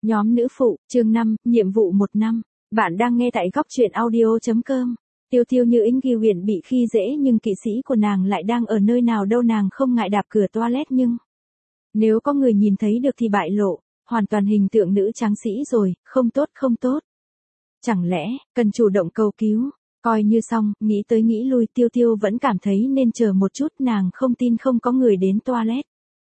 Nhóm nữ phụ, chương 5, nhiệm vụ 1 năm. Bạn đang nghe tại góc truyện audio.com. Tiêu Tiêu như Yến Ghi Huyền bị khi dễ nhưng kỵ sĩ của nàng lại đang ở nơi nào đâu, nàng không ngại đạp cửa toilet nhưng nếu có người nhìn thấy được thì bại lộ, hoàn toàn hình tượng nữ tráng sĩ rồi, không tốt không tốt. Chẳng lẽ, cần chủ động cầu cứu, coi như xong, nghĩ tới nghĩ lui Tiêu Tiêu vẫn cảm thấy nên chờ một chút, nàng không tin không có người đến toilet.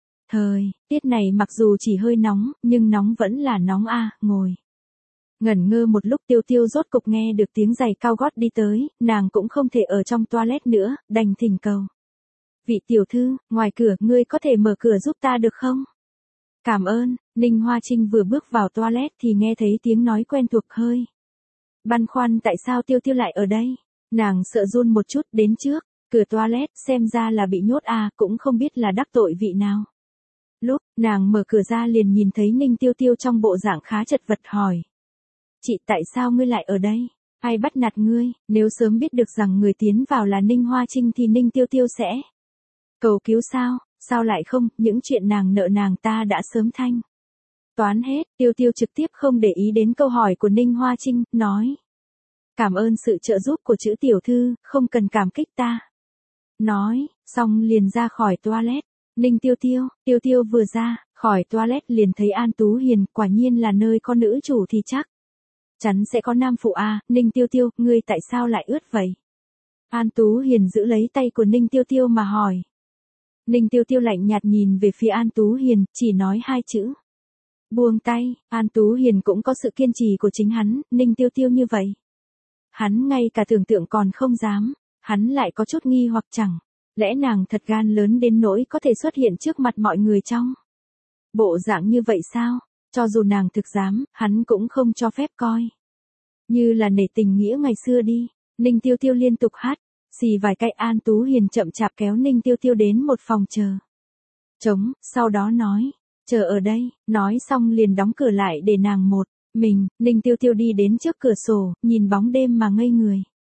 Tiết này mặc dù chỉ hơi nóng, nhưng nóng vẫn là nóng a, ngồi. Ngẩn ngơ một lúc Tiêu Tiêu rốt cục nghe được tiếng giày cao gót đi tới, nàng cũng không thể ở trong toilet nữa, đành thỉnh cầu. Vị tiểu thư, ngoài cửa, ngươi có thể mở cửa giúp ta được không? Cảm ơn, Ninh Hoa Trinh vừa bước vào toilet thì nghe thấy tiếng nói quen thuộc, hơi băn khoăn tại sao Tiêu Tiêu lại ở đây. Nàng sợ run một chút, đến trước cửa toilet, xem ra là bị nhốt à, cũng không biết là đắc tội vị nào. Lúc nàng mở cửa ra liền nhìn thấy Ninh Tiêu Tiêu trong bộ dạng khá chật vật, hỏi. Chị, tại sao ngươi lại ở đây? Ai bắt nạt ngươi? Nếu sớm biết được rằng người tiến vào là Ninh Hoa Trinh thì Ninh Tiêu Tiêu sẽ cầu cứu sao? Sao lại không? Những chuyện nàng nợ nàng ta đã sớm thanh toán hết. Tiêu Tiêu trực tiếp không để ý đến câu hỏi của Ninh Hoa Trinh, nói. Cảm ơn sự trợ giúp của chữ tiểu thư, không cần cảm kích ta. Nói, xong liền ra khỏi toilet. Ninh Tiêu Tiêu vừa ra khỏi toilet liền thấy An Tú Hiền, quả nhiên là nơi có nữ chủ thì chắc chắn sẽ có nam phụ à. Ninh Tiêu Tiêu, ngươi tại sao lại ướt vậy? An Tú Hiền giữ lấy tay của Ninh Tiêu Tiêu mà hỏi. Ninh Tiêu Tiêu lạnh nhạt nhìn về phía An Tú Hiền, chỉ nói 2 chữ. Buông tay. An Tú Hiền cũng có sự kiên trì của chính hắn, Ninh Tiêu Tiêu như vậy. Hắn ngay cả tưởng tượng còn không dám, hắn lại có chút nghi hoặc, chẳng lẽ nàng thật gan lớn đến nỗi có thể xuất hiện trước mặt mọi người trong bộ dạng như vậy sao? Cho dù nàng thực dám, hắn cũng không cho phép coi như là nể tình nghĩa ngày xưa đi. Ninh Tiêu Tiêu liên tục hát xì vài cái. An Tú Hiền chậm chạp kéo Ninh Tiêu Tiêu đến một phòng chờ trống, sau đó nói, chờ ở đây, nói xong liền đóng cửa lại để nàng một mình. Ninh Tiêu Tiêu đi đến trước cửa sổ, nhìn bóng đêm mà ngây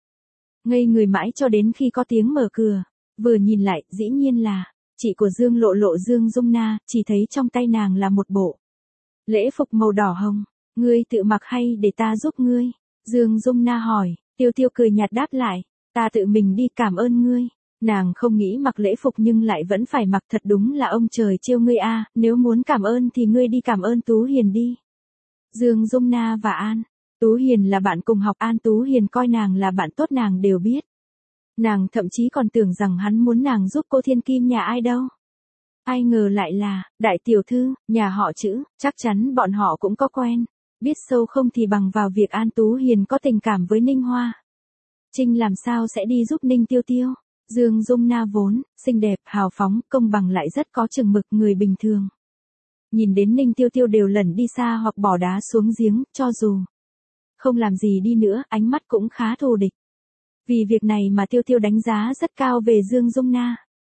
người mãi cho đến khi có tiếng mở cửa. Vừa nhìn lại, dĩ nhiên là chị của Dương Lộ Lộ, Dương Dung Na, chỉ thấy trong tay nàng là một bộ lễ phục màu đỏ hồng. Ngươi tự mặc hay để ta giúp ngươi? Dương Dung Na hỏi. Tiêu Tiêu cười nhạt đáp lại, ta tự mình đi, cảm ơn ngươi. Nàng không nghĩ mặc lễ phục nhưng lại vẫn phải mặc, thật đúng là ông trời trêu ngươi a, nếu muốn cảm ơn thì ngươi đi cảm ơn Tú Hiền đi. Dương Dung Na và An Tú Hiền là bạn cùng học, An Tú Hiền coi nàng là bạn tốt nàng đều biết. Nàng thậm chí còn tưởng rằng hắn muốn nàng giúp cô thiên kim nhà ai đâu. Ai ngờ lại là, đại tiểu thư, nhà họ Chữ, chắc chắn bọn họ cũng có quen. Biết sâu không thì bằng vào việc An Tú Hiền có tình cảm với Ninh Hoa Trinh làm sao sẽ đi giúp Ninh Tiêu Tiêu. Dương Dung Na vốn xinh đẹp, hào phóng, công bằng lại rất có chừng mực, người bình thường nhìn đến Ninh Tiêu Tiêu đều lẩn đi xa hoặc bỏ đá xuống giếng, cho dù không làm gì đi nữa, ánh mắt cũng khá thù địch. Vì việc này mà Tiêu Tiêu đánh giá rất cao về Dương Dung Na.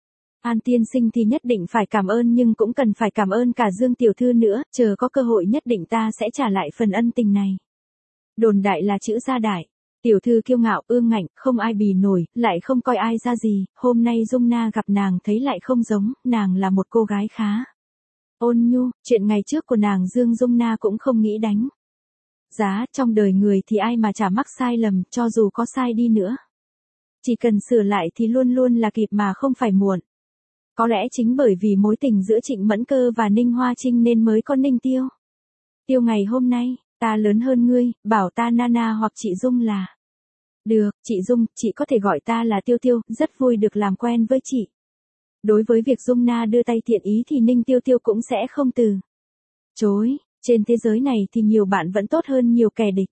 An tiên sinh thì nhất định phải cảm ơn, nhưng cũng cần phải cảm ơn cả Dương tiểu thư nữa, chờ có cơ hội nhất định ta sẽ trả lại phần ân tình này. Đồn đại là Chữ gia đại tiểu thư kiêu ngạo, ương ngạnh, không ai bì nổi, lại không coi ai ra gì. Hôm nay Dung Na gặp nàng thấy lại không giống, nàng là một cô gái khá ôn nhu, chuyện ngày trước của nàng Dương Dung Na cũng không nghĩ đánh giá. Trong đời người thì ai mà chả mắc sai lầm, cho dù có sai đi nữa, chỉ cần sửa lại thì luôn luôn là kịp mà không phải muộn. Có lẽ chính bởi vì mối tình giữa Trịnh Mẫn Cơ và Ninh Hoa Trinh nên mới có Ninh Tiêu Tiêu ngày hôm nay. Ta lớn hơn ngươi, bảo ta Nana hoặc chị Dung là được. Chị Dung, chị có thể gọi ta là Tiêu Tiêu, rất vui được làm quen với chị. Đối với việc Dung Na đưa tay thiện ý thì Ninh Tiêu Tiêu cũng sẽ không từ chối. Trên thế giới này thì nhiều bạn vẫn tốt hơn nhiều kẻ địch.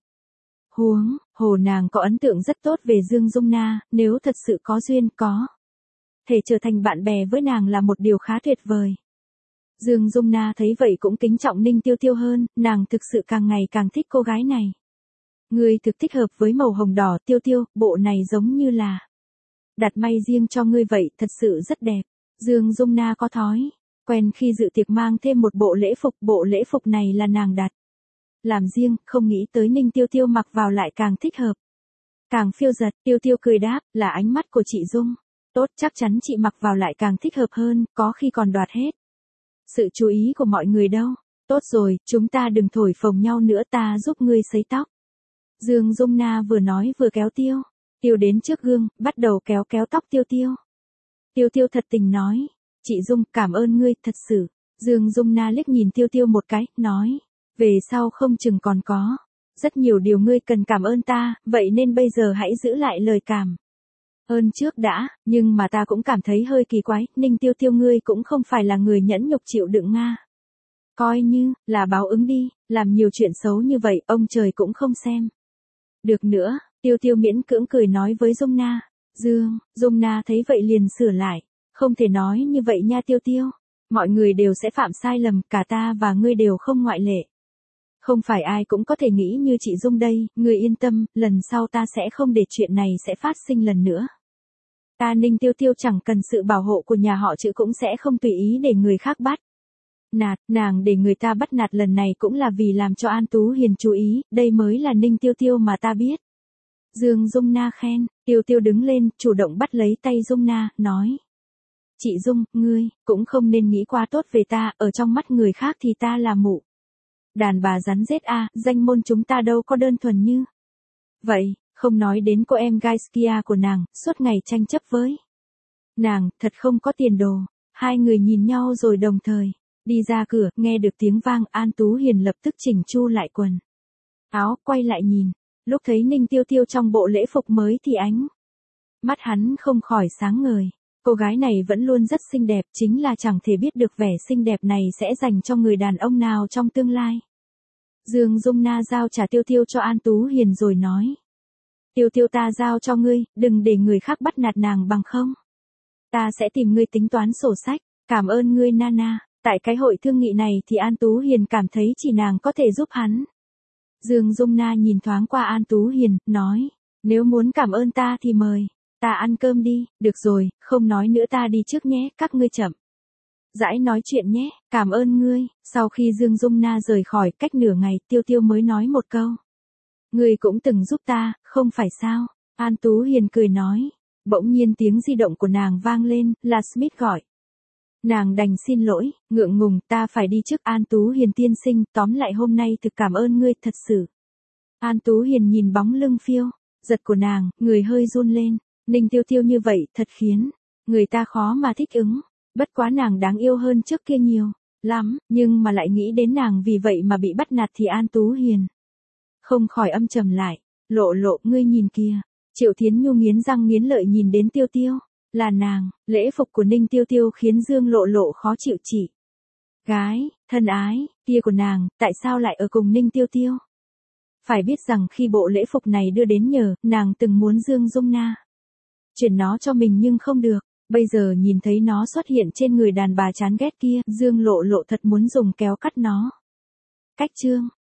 Huống hồ nàng có ấn tượng rất tốt về Dương Dung Na, nếu thật sự có duyên, có thể trở thành bạn bè với nàng là một điều khá tuyệt vời. Dương Dung Na thấy vậy cũng kính trọng Ninh Tiêu Tiêu hơn, nàng thực sự càng ngày càng thích cô gái này. Ngươi thực thích hợp với màu hồng đỏ, Tiêu Tiêu, bộ này giống như là đặt may riêng cho ngươi vậy, thật sự rất đẹp. Dương Dung Na có thói quen khi dự tiệc mang thêm một bộ lễ phục này là nàng đặt làm riêng, không nghĩ tới Ninh Tiêu Tiêu mặc vào lại càng thích hợp, càng phiêu dật. Tiêu Tiêu cười đáp, là ánh mắt của chị Dung. Tốt, chắc chắn chị mặc vào lại càng thích hợp hơn, có khi còn đoạt hết sự chú ý của mọi người đâu. Tốt rồi, chúng ta đừng thổi phồng nhau nữa, ta giúp ngươi sấy tóc. Dương Dung Na vừa nói vừa kéo Tiêu. Tiêu đến trước gương, bắt đầu kéo kéo tóc Tiêu Tiêu. Tiêu Tiêu thật tình nói. Chị Dung, cảm ơn ngươi, thật sự. Dương Dung Na liếc nhìn Tiêu Tiêu một cái, nói. Về sau không chừng còn có. Rất nhiều điều ngươi cần cảm ơn ta, vậy nên bây giờ hãy giữ lại lời cảm ơn trước đã, nhưng mà ta cũng cảm thấy hơi kỳ quái, Ninh Tiêu Tiêu ngươi cũng không phải là người nhẫn nhục chịu đựng Nga. Coi như là báo ứng đi, làm nhiều chuyện xấu như vậy, ông trời cũng không xem. Được nữa, Tiêu Tiêu miễn cưỡng cười nói với Dung Na. Dung Na thấy vậy liền sửa lại. Không thể nói như vậy nha Tiêu Tiêu. Mọi người đều sẽ phạm sai lầm, cả ta và ngươi đều không ngoại lệ. Không phải ai cũng có thể nghĩ như chị Dung đây, ngươi yên tâm, lần sau ta sẽ không để chuyện này sẽ phát sinh lần nữa. Ta Ninh Tiêu Tiêu chẳng cần sự bảo hộ của nhà họ Chữ cũng sẽ không tùy ý để người khác bắt nạt, nàng để người ta bắt nạt lần này cũng là vì làm cho An Tú Hiền chú ý, đây mới là Ninh Tiêu Tiêu mà ta biết. Dương Dung Na khen, Tiêu Tiêu đứng lên, chủ động bắt lấy tay Dung Na, nói. Chị Dung, ngươi, cũng không nên nghĩ quá tốt về ta, ở trong mắt người khác thì ta là mụ. Đàn bà rắn rết danh môn chúng ta đâu có đơn thuần như. Vậy, không nói đến cô em gái Skia của nàng, suốt ngày tranh chấp với nàng, thật không có tiền đồ. Hai người nhìn nhau rồi đồng thời đi ra cửa, nghe được tiếng vang, An Tú Hiền lập tức chỉnh chu lại quần áo, quay lại nhìn. Lúc thấy Ninh Tiêu Tiêu trong bộ lễ phục mới thì ánh mắt hắn không khỏi sáng ngời. Cô gái này vẫn luôn rất xinh đẹp, chính là chẳng thể biết được vẻ xinh đẹp này sẽ dành cho người đàn ông nào trong tương lai. Dương Dung Na giao trả Tiêu Tiêu cho An Tú Hiền rồi nói. Tiêu Tiêu ta giao cho ngươi, đừng để người khác bắt nạt nàng bằng không. Ta sẽ tìm ngươi tính toán sổ sách, cảm ơn ngươi Nana. Tại cái hội thương nghị này thì An Tú Hiền cảm thấy chỉ nàng có thể giúp hắn. Dương Dung Na nhìn thoáng qua An Tú Hiền, nói. Nếu muốn cảm ơn ta thì mời. Ta ăn cơm đi, được rồi, không nói nữa ta đi trước nhé, các ngươi chậm rãi nói chuyện nhé, cảm ơn ngươi. Sau khi Dương Dung Na rời khỏi, cách nửa ngày, Tiêu Tiêu mới nói một câu. Ngươi cũng từng giúp ta, không phải sao? An Tú Hiền cười nói. Bỗng nhiên tiếng di động của nàng vang lên, là Smith gọi. Nàng đành xin lỗi, ngượng ngùng, ta phải đi trước. An Tú Hiền tiên sinh, tóm lại hôm nay thực cảm ơn ngươi, thật sự. An Tú Hiền nhìn bóng lưng phiêu giật của nàng, người hơi run lên. Ninh Tiêu Tiêu như vậy, thật khiến người ta khó mà thích ứng. Bất quá nàng đáng yêu hơn trước kia nhiều lắm, nhưng mà lại nghĩ đến nàng vì vậy mà bị bắt nạt thì An Tú Hiền không khỏi âm trầm lại. Lộ Lộ, ngươi nhìn kìa. Triệu Thiến Nhu nghiến răng nghiến lợi nhìn đến Tiêu Tiêu. Là nàng. Lễ phục của Ninh Tiêu Tiêu khiến Dương Lộ Lộ khó chịu. Chị gái thân ái kia của nàng, tại sao lại ở cùng Ninh Tiêu Tiêu? Phải biết rằng khi bộ lễ phục này đưa đến nhờ, nàng từng muốn Dương Dung Na chuyển nó cho mình nhưng không được. Bây giờ nhìn thấy nó xuất hiện trên người đàn bà chán ghét kia, Dương Lộ Lộ thật muốn dùng kéo cắt nó. Cách chương